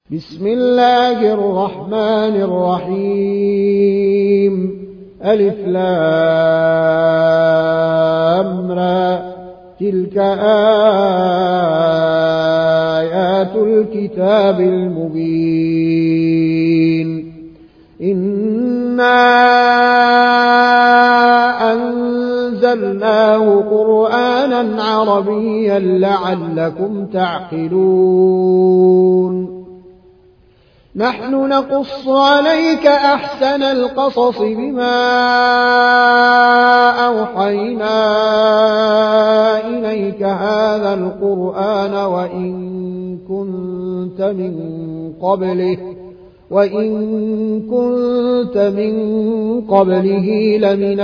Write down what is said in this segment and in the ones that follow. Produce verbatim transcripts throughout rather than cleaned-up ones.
بسم الله الرحمن الرحيم. ألف لام را، تلك آيات الكتاب المبين. إنا أنزلناه قرآنا عربيا لعلكم تعقلون. نحن نقص عليك أحسن القصص بما أوحينا إليك هذا القرآن وإن كنت من قبله وإن كنت من قبله لمن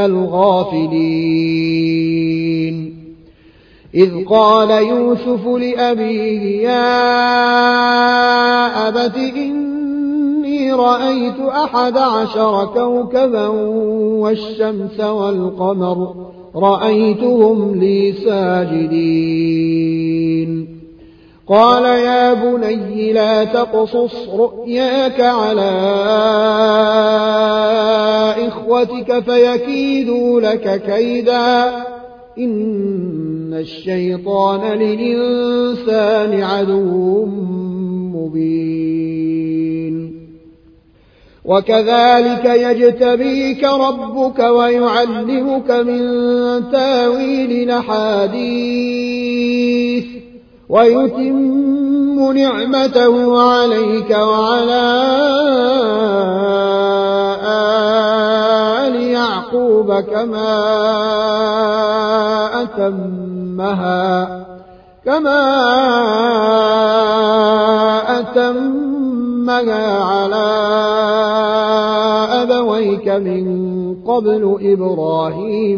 الغافلين. إذ قال يوسف لأبيه يا أبت إني رأيت أحد عشر كوكبا والشمس والقمر رأيتهم لي ساجدين. قال يا بني لا تقصص رؤياك على إخوتك فيكيدوا لك كيدا إن الشيطان للإنسان عدو مبين. وكذلك يجتبيك ربك ويعلمك من تاويل الأحاديث ويتم نعمته عليك وعلى آل يعقوب كما أتمها كما أتمها على أبويك من قبل إبراهيم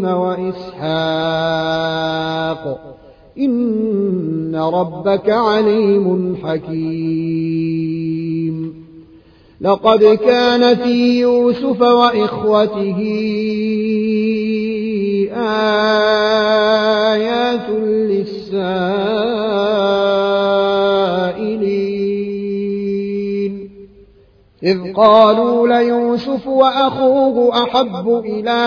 وإسحاق إن ربك عليم حكيم. لقد كان في يوسف وإخوته آيات للسائلين إذ قالوا ليوسف وأخوه أحب إلى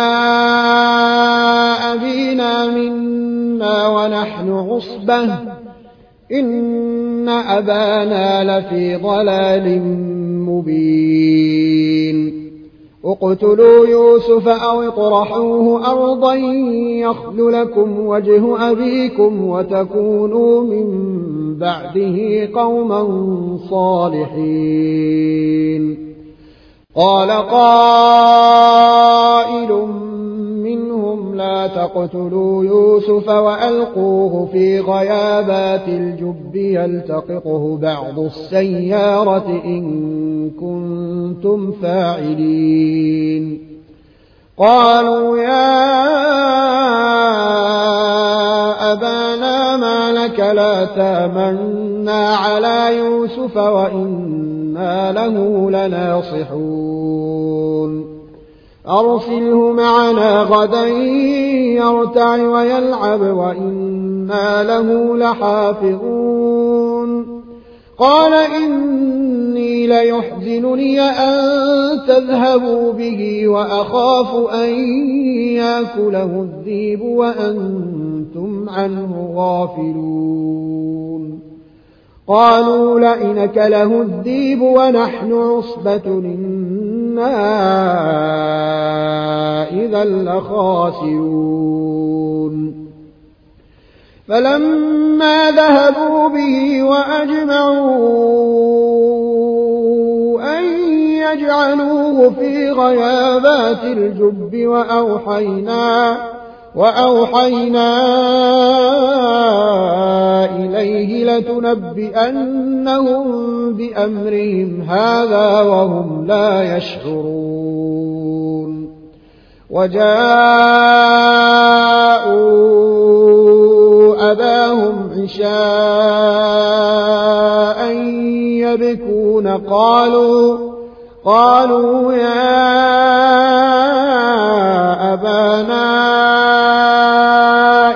أبينا منا ونحن عصبة إن أبانا لفي ضلال مبين. اقتلوا يوسف أو اطرحوه أرضا يخل لكم وجه أبيكم وتكونوا من بعده قوما صالحين. قال قائل منهم لا تقتلوا يوسف وألقوه في غيابات الجب يلتقطه بعض السيارة إن كنتم فاعلين. قالوا يا أبانا ما لك لا تامنا على يوسف وإنا له لناصحون. أرسله معنا غدا يرتع ويلعب وإنا له لحافظون. قال إني ليحزنني أن تذهبوا به وأخاف أن يأكله الذئب وأنتم عنه غافلون. قالوا لئن أكله الذئب ونحن عصبة إنا إذا لخاسرون. فلما ذهبوا به وأجمعوا أن يجعلوه في غيابات الجب وأوحينا وأوحينا إليه لتنبئنهم بأمرهم هذا وهم لا يشعرون. وجاءوا أباهم عشاء يبكون قالوا قالوا يا أبانا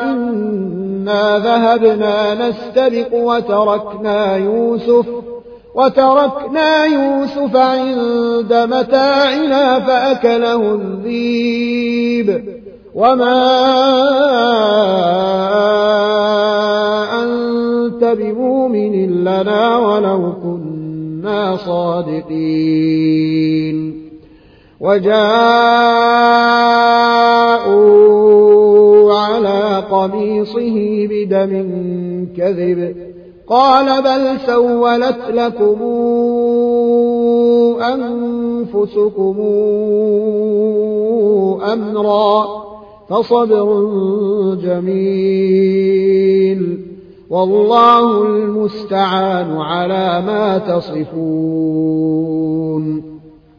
إنا ذهبنا نستبق وتركنا يوسف وتركنا يوسف عند متاعنا فأكله الذئب وما أنت بمؤمن لنا ولو كنا صادقين وجاءوا على قميصه بدم كذب قال بل سولت لكم أنفسكم أمرا فصبر جميل والله المستعان على ما تصفون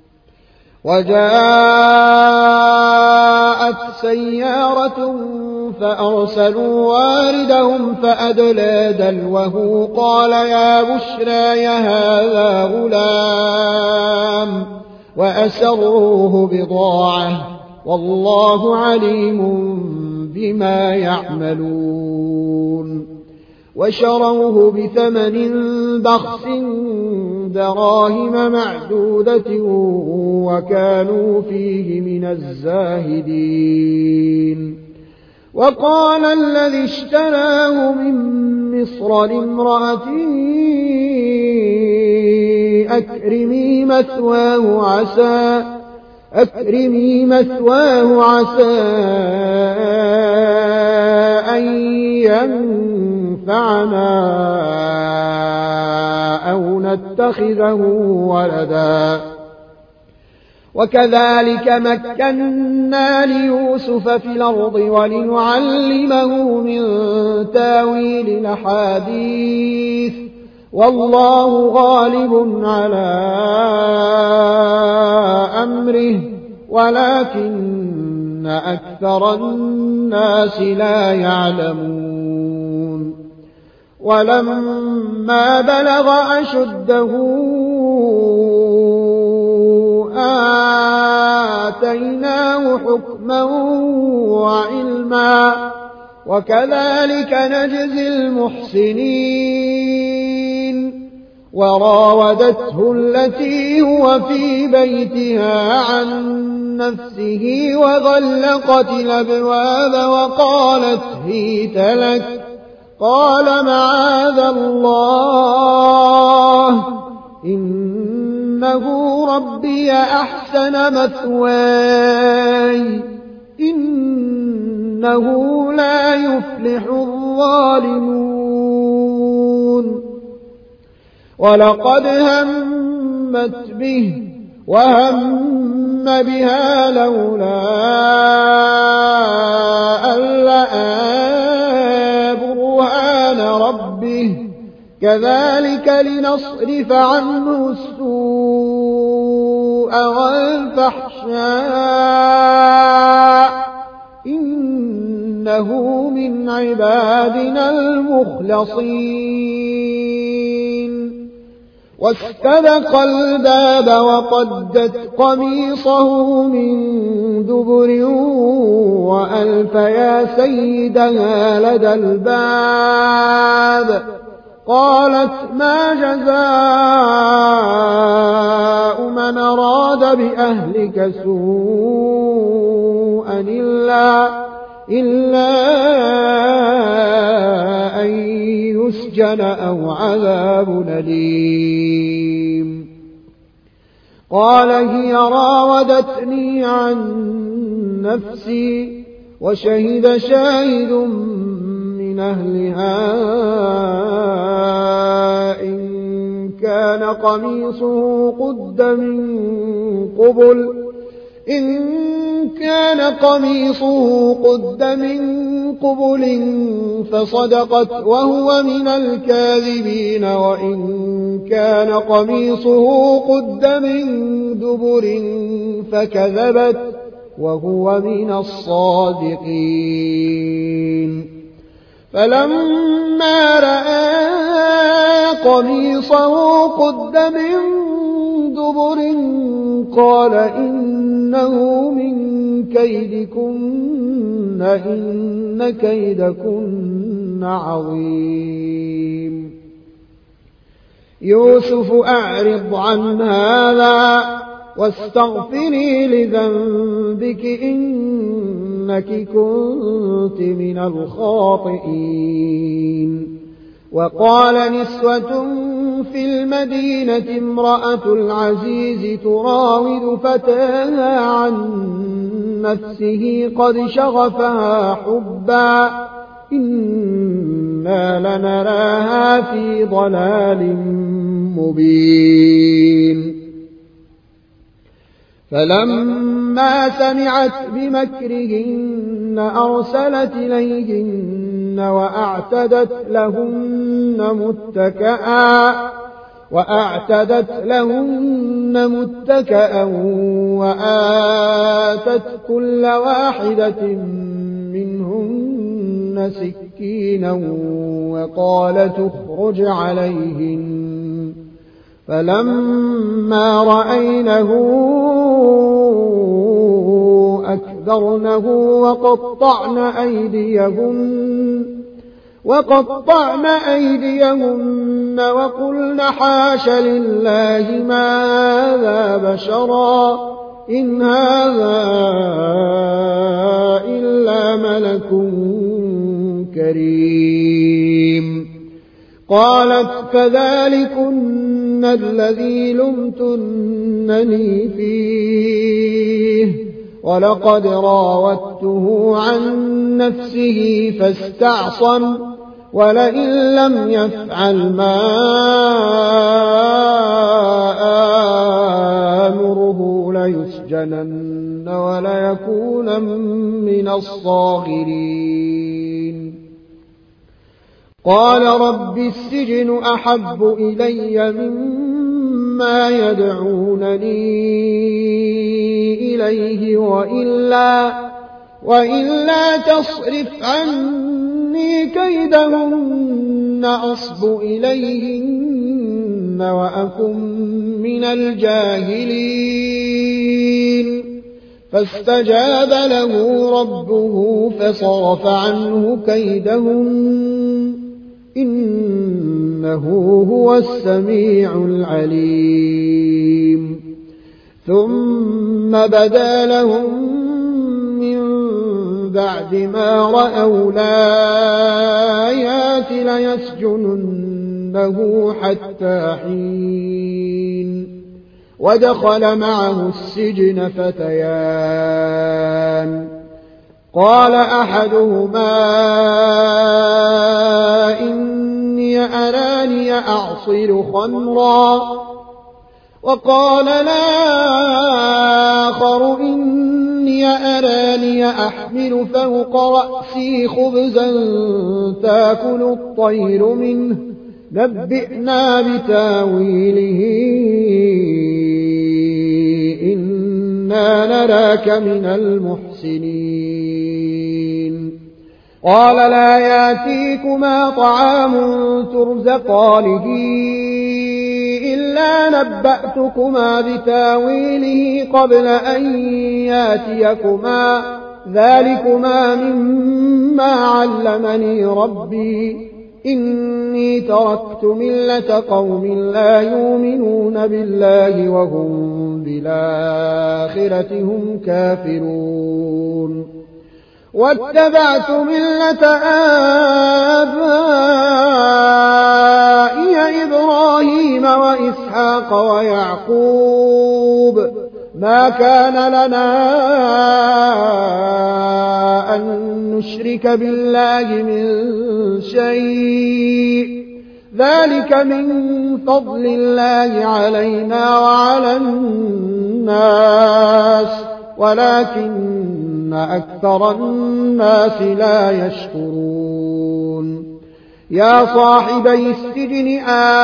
وجاءت سيارة فأرسلوا واردهم فأدلى دلوه قال يا بشرى هذا غلام وأسروه بضاعة والله عليم بما يعملون وشروه بثمن بخس دراهم معدودة وكانوا فيه من الزاهدين وقال الذي اشتراه من مصر لامرأته أكرمي مثواه عسى أكرمي مثواه عسى أن ينفعنا أو نتخذه ولدا وكذلك مكنا ليوسف في الأرض ولنعلمه من تاويل الأحاديث والله غالب على أمره ولكن أكثر الناس لا يعلمون ولما بلغ أشده آتيناه حكما وعلما وكذلك نجزي المحسنين وراودته التي هو في بيتها عن نفسه وغلقت الأبواب وقالت هيت لك قال معاذ الله إنه ربي أحسن مثواي إنه لا يفلح الظالمون ولقد همت به وهم بها لولا أن رأى برهان ربه كذلك لنصرف عنه السوء والفحشاء إنه من عبادنا المخلصين واستبق الباب وقدت قميصه من دبر وألف يا سيدها لدى الباب قالت ما جزاء من أراد بأهلك سوءا إلا, إلا أن يسجن أو عذاب أليم قال هي راودتني عن نفسي وشهد شاهد من أهلها إن كان قميصه قد من قبل إن كان قميصه قد من قبل فصدقت وهو من الكاذبين وإن كان قميصه قد من دبر فكذبت وهو من الصادقين فلما رأى قميصه قد من دبر قال إنه من كيدكن إن كيدكن عظيم يوسف أعرض عن هذا واستغفري لذنبك إنك كنت من الخاطئين. وقال نسوة في المدينة امرأة العزيز تراود فتاها عن نفسه قد شغفها حبا إنا لنراها في ضلال مبين. فلما سمعت بمكرهن أرسلت إليهن وأعتدت لهن متكئا وأعتدت لهن متكئا وآتت كل واحدة منهن سكينا وقالت اخرج عليهن. فلما رأينه أكبرنه وقطعن أيديهن وقطعن أيديهن وقلن حاش لله ما هذا بشرا إن هذا إلا ملك كريم. قالت فذلكن الذي لمتنني فيه ولقد راودته عن نفسه فاستعصم ولئن لم يفعل ما آمره ليسجنن وليكون من الصاغرين. قال رب السجن أحب إلي مما يدعونني إليه وإلا, وإلا تصرف عني كيدهن أصب إليهن وأكن من الجاهلين. فاستجاب له ربه فصرف عنه كيدهن إنه هو السميع العليم. ثم بدا لهم من بعد ما رأوا الآيات ليسجننه حتى حين. ودخل معه السجن فتيان قال أحدهما إني أراني أعصر خمرا وقال الآخر إني أراني أحمل فوق رأسي خبزا تأكل الطير منه نبئنا بتاويله إنا نراك من المحسنين. قال لا يأتيكما طعام ترزقانه إلا نبأتكما بتاويله قبل أن يأتيكما ذلكما مما علمني ربي إني تركت ملة قوم لا يؤمنون بالله وهم بالآخرة هم كافرون واتبعت ملة آبائي إبراهيم وإسحاق ويعقوب ما كان لنا أن نشرك بالله من شيء ذلك من فضل الله علينا وعلى الناس ولكن أكثر الناس لا يشكرون. يا صاحبي السجن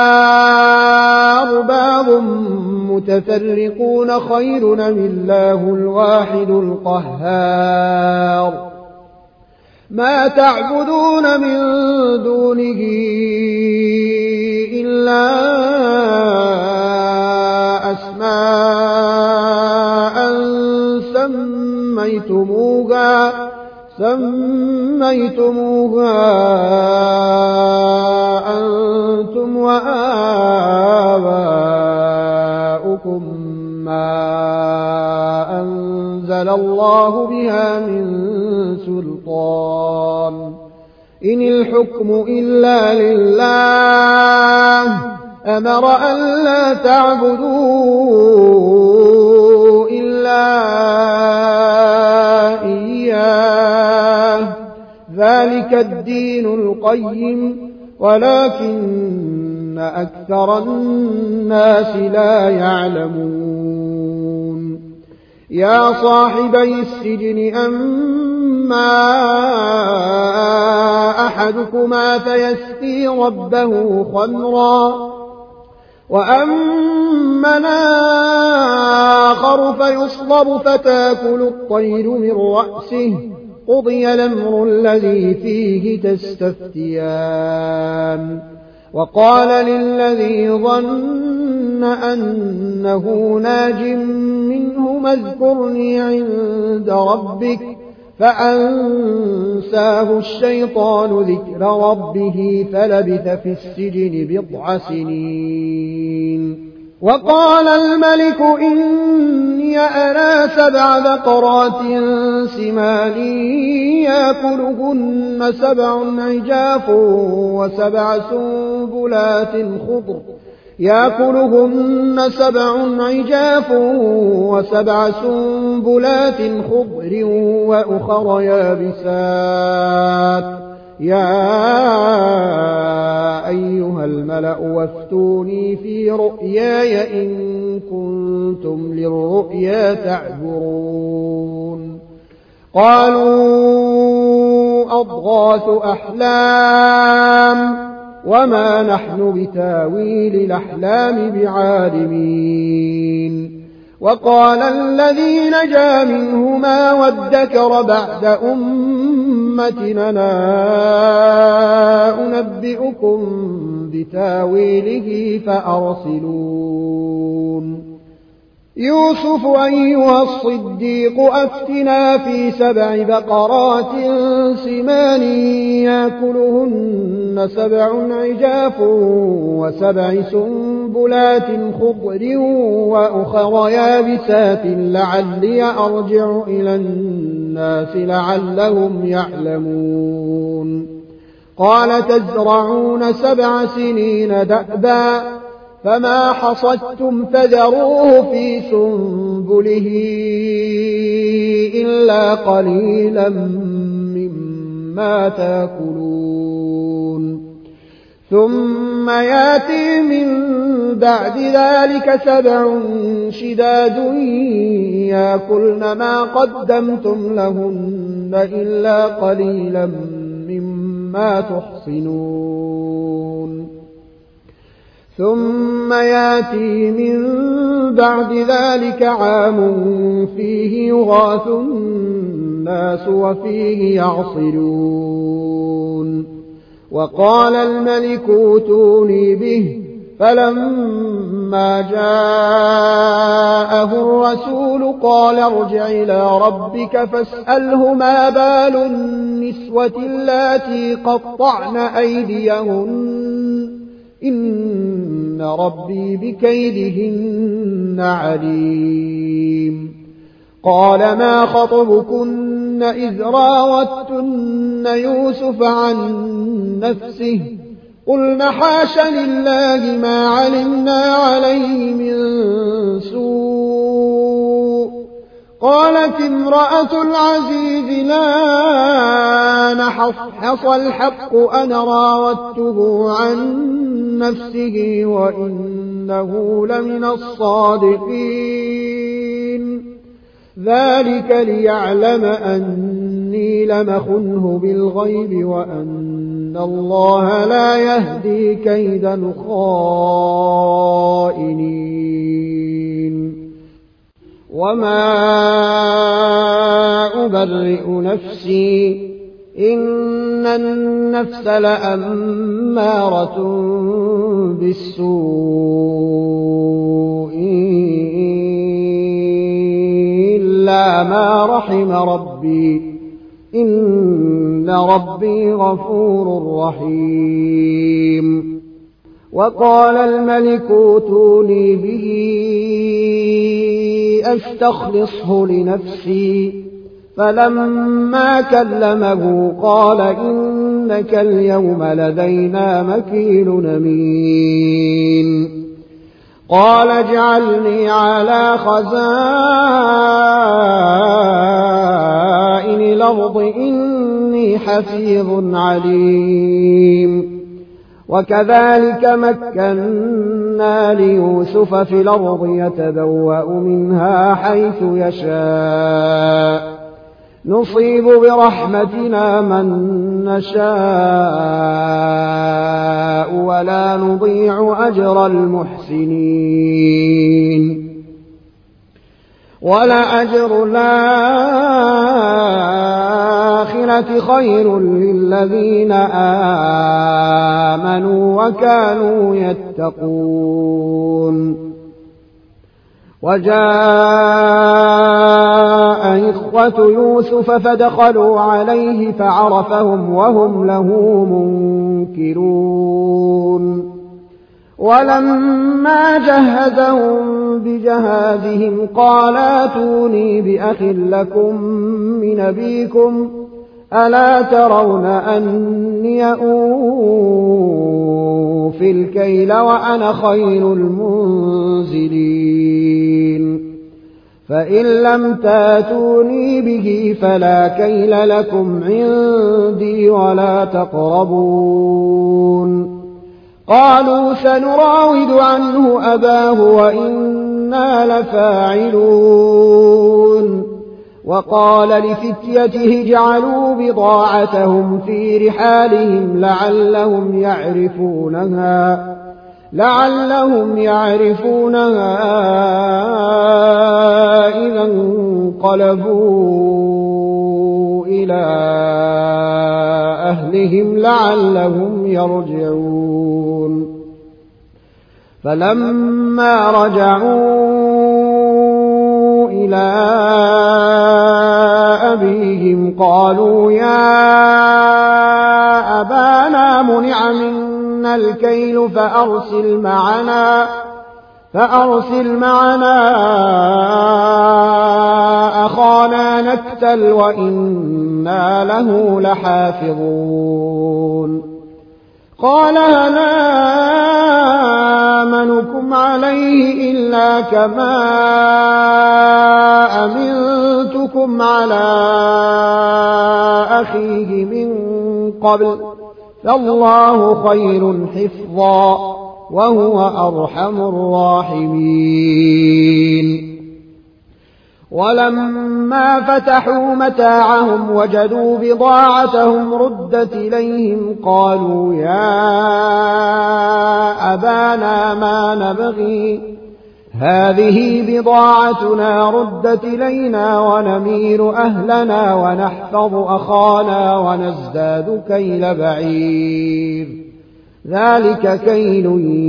أرباب متفرقون خير أم الله الواحد القهار ما تعبدون من دونه إلا أسماء سميتموها سميتموها أنتم أنتم وآباؤكم ما أنزل الله بها من سلطان إن الحكم إلا لله أمر أن لا تعبدوا إلا إياه ذلك الدين القيم ولكن أكثر الناس لا يعلمون يا صاحبي السجن أما أحدكما فيسقي ربه خمرا وأما الآخر فيصلب فتاكل الطير من رأسه قضي الأمر الذي فيه تستفتيان وقال للذي ظن أنه ناج منهما اذكرني عند ربك فأنساه الشيطان ذكر ربه فلبث في السجن بضع سنين وقال الملك إني أرى سبع بقرات سمان يأكلهن سبع عجاف وسبع سنبلات خضر يأكلهن سبع عجاف وسبع سنبلات خضر وأخر يابسات يا أيها الملأ وافتوني في رؤياي إن كنتم للرؤيا تعبرون قالوا أضغاث أحلام وما نحن بتاويل الأحلام بعالمين وقال الذي نجا منهما وادكر بعد أمتنا أنبئكم بتاويله فأرسلون يوسف أيها الصديق أفتنا في سبع بقرات سمان يأكلهن سبع عجاف وسبع سنبلات خضر وأخر يابسات لعلي أرجع إلى الناس لعلهم يعلمون قال تزرعون سبع سنين دأبا فما حصدتم فذروه في سنبله إلا قليلا مما تأكلون ثم يأتي من بعد ذلك سبع شداد يأكلن ما قدمتم لهن إلا قليلا مما تحصنون ثم يأتي من بعد ذلك عام فيه يغاث الناس وفيه يعصرون وقال الملك اوتوني به فلما جاءه الرسول قال ارجع إلى ربك فاسأله ما بال النسوة اللاتي قطعن أيديهن إن ربي بكيدهن عليم قال ما خطبكن إذ راوتن يوسف عن نفسه قلنا حاش لله ما علمنا عليه من سوء قالت امرأة العزيز لا نحصحص الحق أنا راودته عن نفسه وإنه لمن الصادقين ذلك ليعلم أني لم أخنه بالغيب وأن الله لا يهدي كيد الخائنين وما أبرئ نفسي إن النفس لأمارة بالسوء إلا ما رحم ربي إن ربي غفور رحيم وقال الملك اوتوني به أستخلصه لنفسي. فلما كلمه قال إنك اليوم لدينا مكين أمين. قال اجعلني على خزائن الأرض إني حفيظ عليم. وكذلك مكنا ليوسف في الأرض يتبوأ منها حيث يشاء نصيب برحمتنا من نشاء ولا نضيع أجر المحسنين. ولأجر الآخرة خير للذين آمنوا وكانوا يتقون. وجاء إخوة يوسف فدخلوا عليه فعرفهم وهم له منكرون. ولما جهزهم بجهازهم قال ائتوني بأخ لكم من أبيكم ألا ترون أني أوفي الكيل وأنا خير المنزلين. فإن لم تاتوني به فلا كيل لكم عندي ولا تقربون. قالوا سنراود عنه أباه وإنا لفاعلون. وقال لفتيته اجعلوا بضاعتهم في رحالهم لعلهم يعرفونها لعلهم يعرفونها إذا انقلبوا إلى أهلهم لعلهم يرجعون. فلما رجعوا إلى أبيهم قالوا يا أبانا منع منا الكيل فأرسل معنا فأرسل معنا أخانا نكتل وإنا له لحافظون. قال هل آمنكم عليه إلا كما أمنتكم على أخيه من قبل فالله خير حفظا وهو أرحم الراحمين. ولما فتحوا متاعهم وجدوا بضاعتهم ردت إليهم قالوا يا أبانا ما نبغي هذه بضاعتنا ردت إلينا ونمير أهلنا ونحفظ أخانا ونزداد كيل بعير ذلك كيل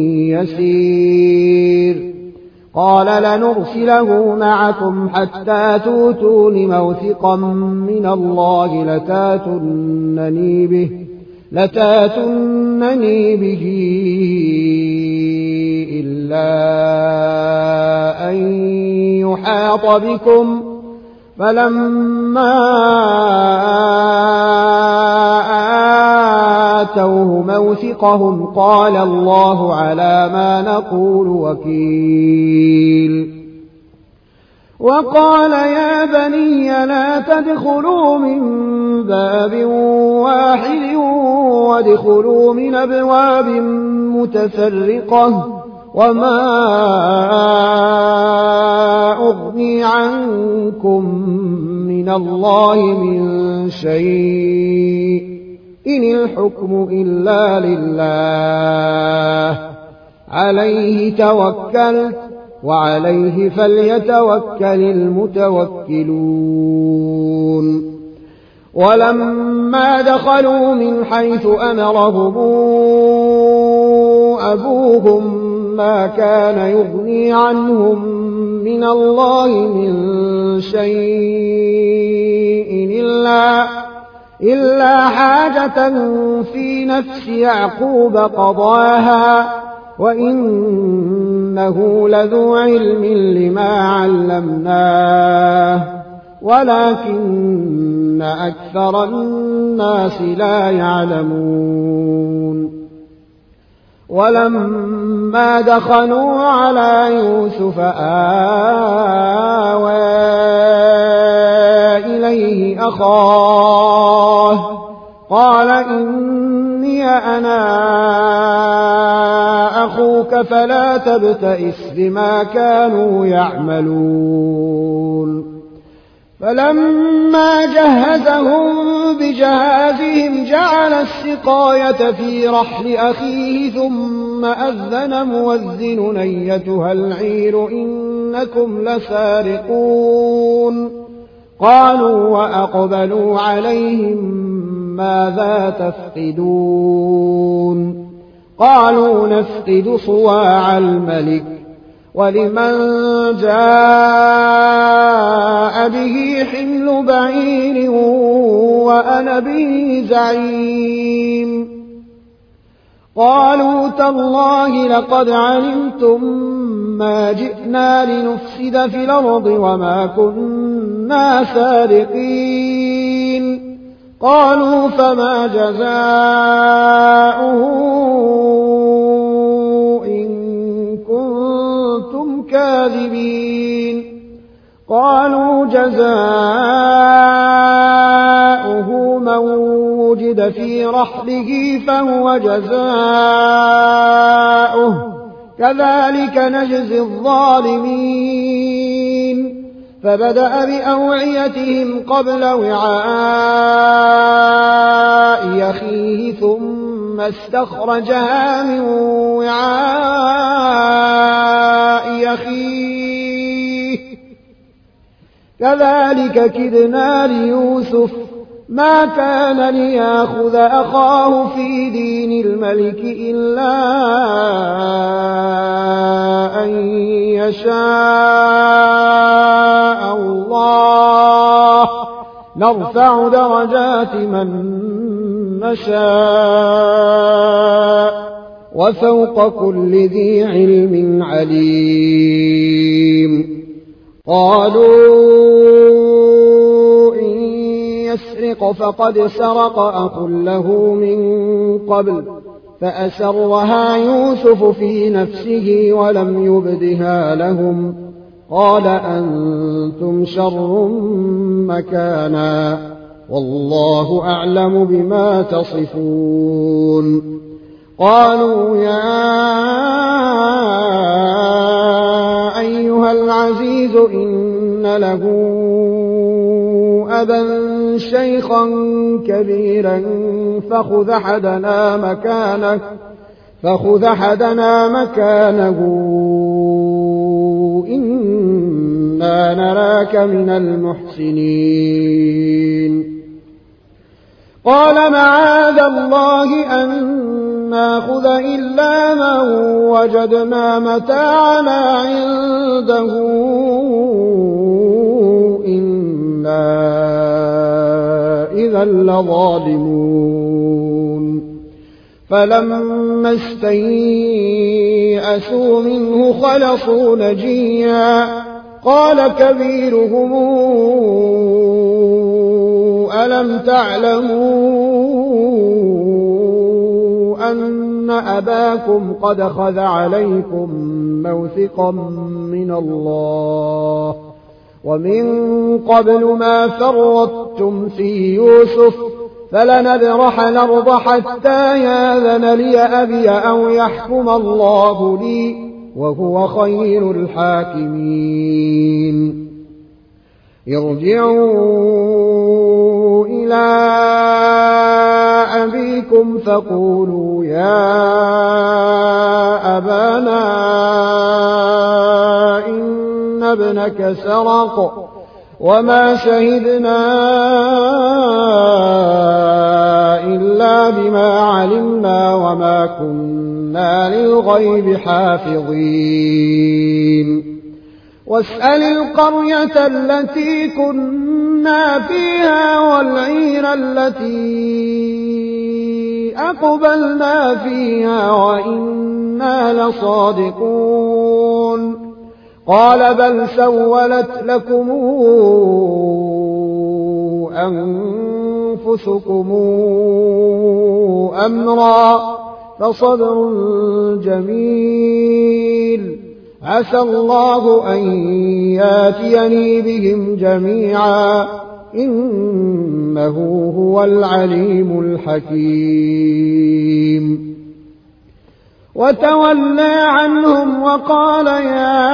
يسير. قال لنرسله معكم حتى توتون موثقا من الله لتاتونني به لتاتونني به إلا أن يحاط بكم. فلما آتوه موثقهم قال الله على ما نقول وكيل. وقال يا بني لا تدخلوا من باب واحد وادخلوا من أبواب متفرقة وما أغني عنكم من الله من شيء إن الحكم إلا لله عليه توكلت وعليه فليتوكل المتوكلون. ولما دخلوا من حيث أمرهم أبوهم ما كان يغني عنهم من الله من شيء إلا, إلا حاجة في نفس يعقوب قضاها وإنه لذو علم لما علمناه ولكن أكثر الناس لا يعلمون ولما دخلوا على يوسف آوى إليه أخاه قال إني أنا أخوك فلا تبتئس بما كانوا يعملون فلما جهزهم بجهازهم جعل السقاية في رحل أخيه ثم أذن مؤذن أيتها العير إنكم لسارقون قالوا وأقبلوا عليهم ماذا تفقدون قالوا نفقد صواع الملك ولمن جاء به حمل بعير وأنا به زعيم قالوا تالله لقد علمتم ما جئنا لنفسد في الأرض وما كنا سارقين قالوا فما جزاؤه كاذبين قالوا جزاؤه من وجد في رحله فهو جزاؤه كذلك نجزي الظالمين فبدأ بأوعيتهم قبل وعاء أخيه ثم استخرجها من وعاء أخيه كذلك كدنا ليوسف ما كان ليأخذ أخاه في دين الملك إلا أن يشاء الله نرفع درجات من نشاء وفوق كل ذي علم عليم قالوا إن يسرق فقد سرق أخ له من قبل فأسرها يوسف في نفسه ولم يبدها لهم قال أنتم شر مكانا والله أعلم بما تصفون قالوا يا أيها العزيز إن له أبا شيخا كبيرا فخذ أحدنا مكانه فخذ أحدنا مكانه إنا نراك من المحسنين قال معاذ الله أن ناخذ إلا من وجدنا متاعنا عنده إنا إذا لظالمون فلما استيئسوا منه خلصوا نجيا قال كبيرهم ألم تعلموا أن أباكم قد خذ عليكم موثقا من الله ومن قبل ما فرطتم في يوسف فلنبرح الأرض حتى ياذن لي أبي أو يحكم الله لي وهو خير الحاكمين ارجعوا إلى أبيكم فقولوا يا أبانا إن ابنك سرق وما شهدنا إلا بما علمنا وما كنا للغيب حافظين واسأل القرية التي كنا فيها والعير التي أقبلنا فيها وإنا إنا لصادقون قال بل سولت لكم أنفسكم أمرا فصبر جميل عسى الله أن ياتيني بهم جميعا إنه هو العليم الحكيم وتولى عنهم وقال يا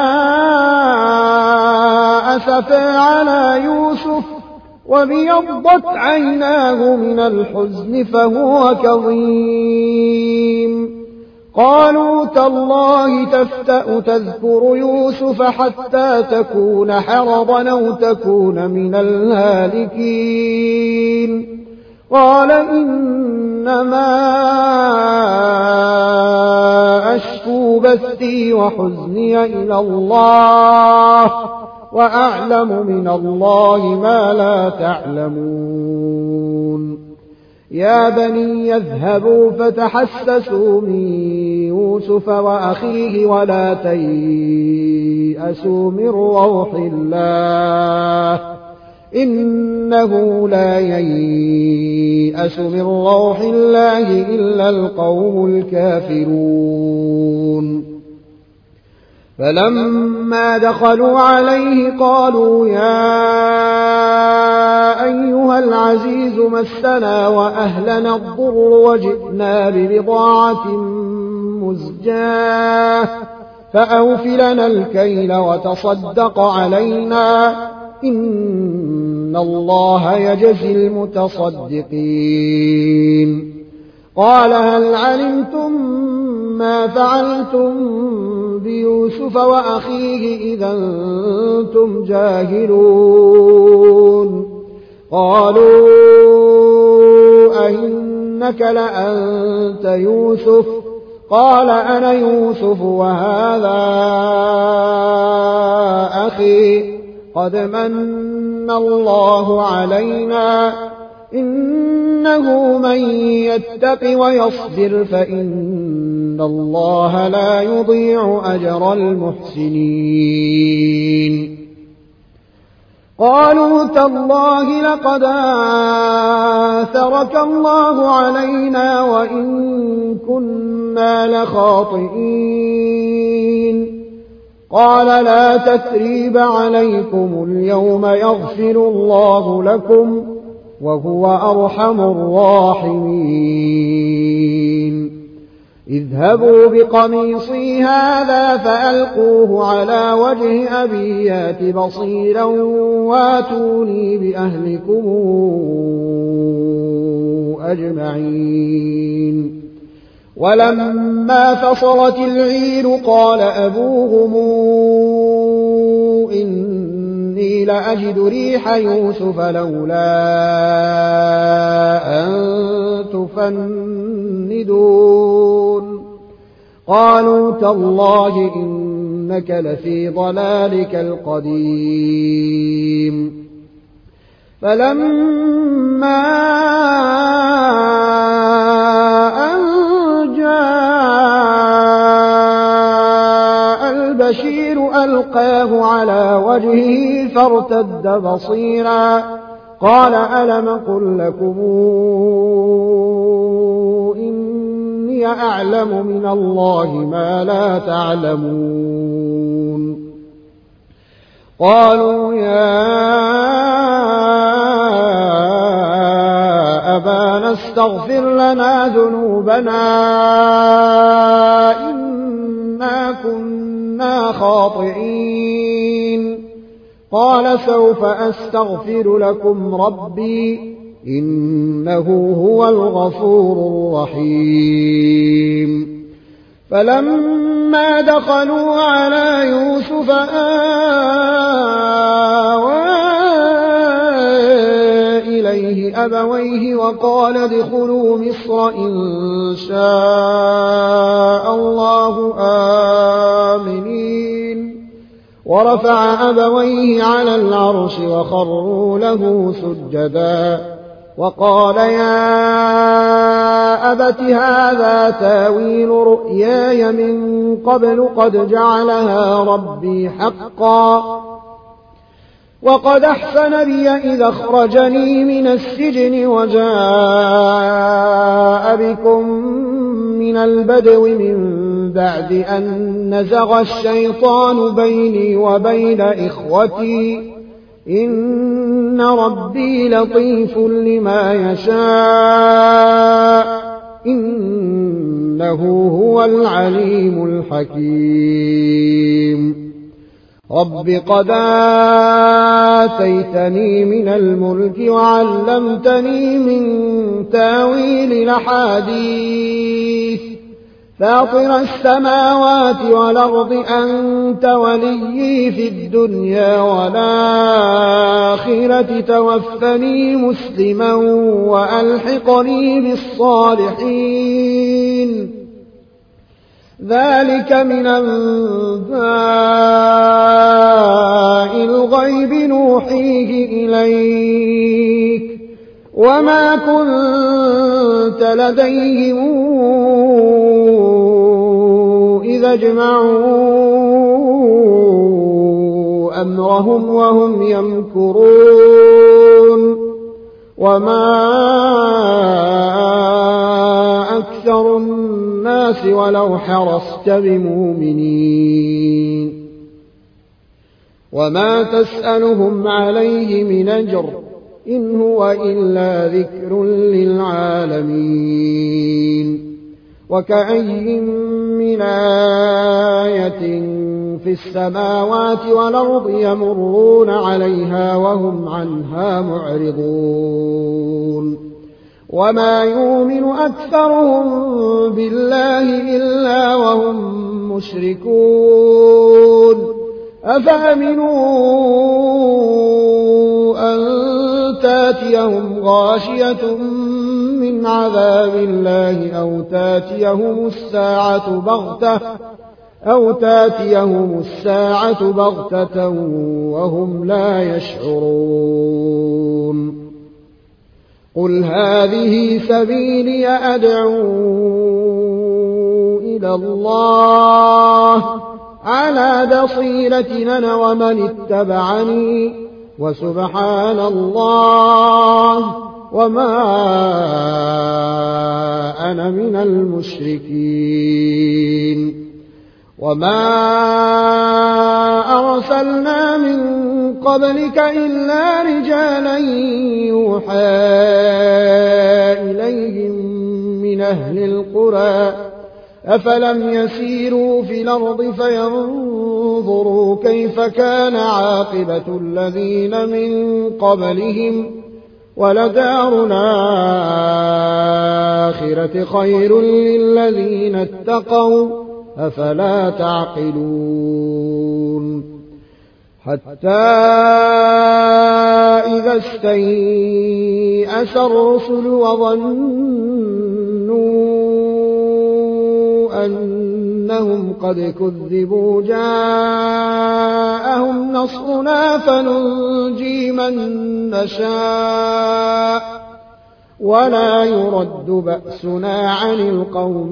أسفا على يوسف وابيضت عيناه من الحزن فهو كظيم قالوا تالله تفتأ تذكر يوسف حتى تكون حرضا أو تكون من الهالكين قال إنما أشكو بثي وحزني إلى الله وأعلم من الله ما لا تعلمون يا بني يذهبوا فتحسسوا من يوسف وأخيه ولا تيأسوا من روح الله إنه لا ييأس من روح الله إلا القوم الكافرون فلما دخلوا عليه قالوا يا أيها العزيز مسنا وأهلنا الضر وجئنا ببضاعة مزجاة فأوف لنا الكيل وتصدق علينا إن الله يجزي المتصدقين قال هل علمتم ما فعلتم بيوسف وأخيه إذا أنتم جاهلون قالوا أئنك لأنت يوسف قال أنا يوسف وهذا أخي قد من الله علينا إنه من يتق ويصبر فإن الله لا يضيع أجر المحسنين قالوا تالله لقد آثرك الله علينا وإن كنا لخاطئين قال لا تثريب عليكم اليوم يغفر الله لكم وهو أرحم الراحمين اذهبوا بقميصي هذا فألقوه على وجه أبي يات بصيرا واتوني بأهلكم أجمعين ولما فصلت العير قال أبوهم إني لأجد ريح يوسف لولا أن تفندون قالوا تالله إنك لفي ضلالك القديم فلما أن جاء البشير ألقاه على وجهه فارتد بصيرا قال ألم قل لكم إني أعلم من الله ما لا تعلمون قالوا يا أبانا استغفر لنا ذنوبنا إنا كنا خاطئين قال سوف أستغفر لكم ربي إنه هو الغفور الرحيم فلما دخلوا على يوسف آوى إليه أبويه وقال ادخلوا مصر إن شاء الله آمنين ورفع أبويه على العرش وخروا له سجدا وقال يا أبت هذا تاويل رؤياي من قبل قد جعلها ربي حقا وقد أحسن بي إذا أخرجني من السجن وجاء بكم من البدو من بعد أن نزغ الشيطان بيني وبين إخوتي إن ربي لطيف لما يشاء إنه هو العليم الحكيم رب قد آتيتني من الملك وعلمتني من تاويل الأحاديث فاطر السماوات والأرض أنت وليي في الدنيا والآخرة توفني مسلما وألحقني بالصالحين ذلك من أنباء الغيب نوحيه إليك وما كنت لديهم إذا اجمعوا أمرهم وهم يمكرون وما أكثر الناس ولو حرصت بمؤمنين وما تسألهم عليه من أجر إن هو إلا ذكر للعالمين وكأي من آية في السماوات والأرض يمرون عليها وهم عنها معرضون وما يؤمن أكثرهم بالله إلا وهم مشركون أفأمنوا أن تاتيهم غاشية من عذاب الله أو تاتيهم الساعة بغتة أو تاتيهم الساعة بغتة وهم لا يشعرون قل هذه سبيلي أدعو إلى الله على بصيرة أنا ومن اتبعني وسبحان الله وما أنا من المشركين وما أرسلنا من قبلك إلا رجالا يوحى إليهم من أهل القرى أفلم يسيروا في الأرض فينظروا كيف كان عاقبة الذين من قبلهم ولدار الآخرة خير للذين اتقوا أفلا تعقلون حتى إذا استيأس الرسل وظنوا أنهم قد كذبوا جاءهم نصرنا فننجي من نشاء ولا يرد بأسنا عن القوم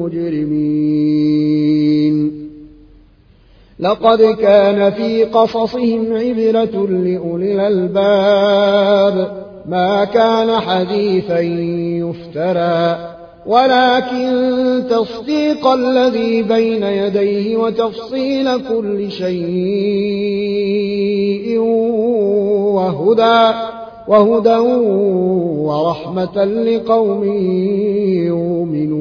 المجرمين لقد كان في قصصهم عبرة لأولي الألباب ما كان حديثا يفترى ولكن تصديق الذي بين يديه وتفصيل كل شيء وهدى وهدى ورحمة لقوم يؤمنون